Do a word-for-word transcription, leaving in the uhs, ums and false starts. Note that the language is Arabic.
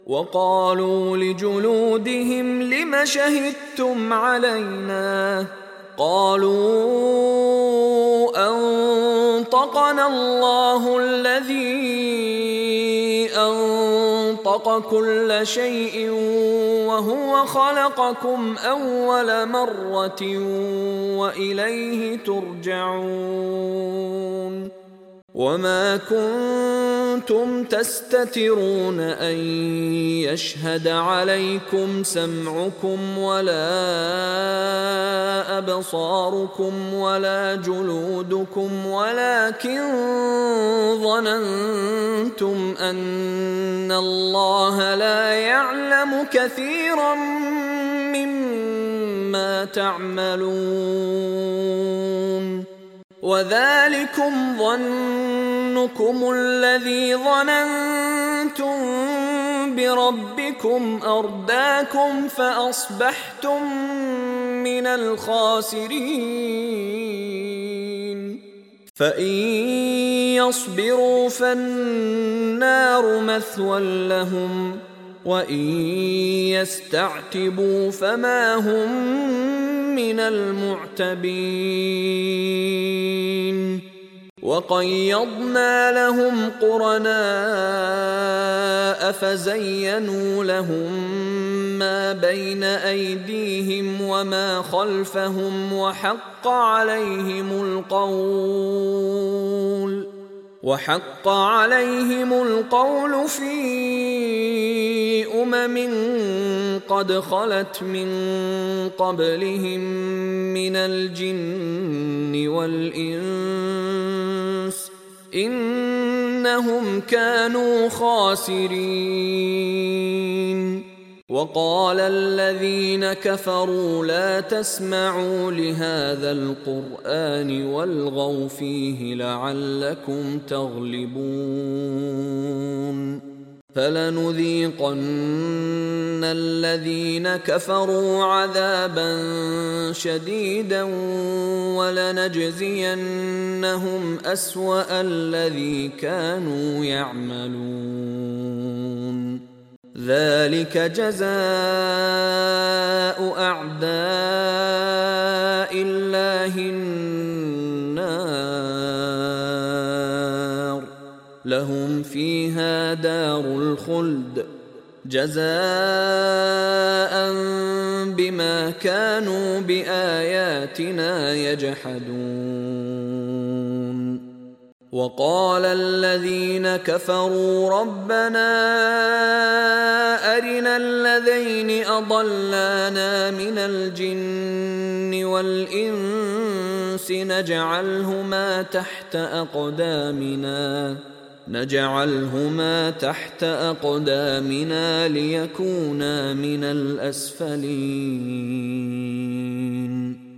وقالوا لجلودهم لم شهدتم علينا قالوا أنطقنا الله الذي أنطق كل شيء وهو خلقكم أول مرة وإليه ترجعون وما كنتم تستترون أن يشهد عليكم سمعكم ولا أبصاركم ولا جلودكم ولكن ظننتم أن الله لا يعلم كثيرا مما تعملون وذلكم ظنكم الذي ظننتم بربكم أرداكم فأصبحتم من الخاسرين فإن يصبروا فالنار مثوى لهم وإن يستعتبوا فما هم من المعتبين وقيضنا لهم قرناء فزينوا لهم ما بين أيديهم وما خلفهم وحق عليهم القول وحق عليهم القول في أمم قد خلت من قبلهم من الجن والإنس إنهم كانوا خاسرين وقال الذين كفروا لا تسمعوا لهذا القرآن والغوا فيه لعلكم تغلبون فلنذيقن الذين كفروا عذابا شديدا ولنجزينهم أسوأ الذي كانوا يعملون ذلك جزاء أعداء الله النار لهم فيها دار الخلد جزاء بما كانوا بآياتنا يجحدون وقال الذين كفروا ربنا أرنا الذين أضلانا من الجن والإنس نجعلهما تحت أقدامنا نجعلهما تحت أقدامنا ليكونا من الأسفلين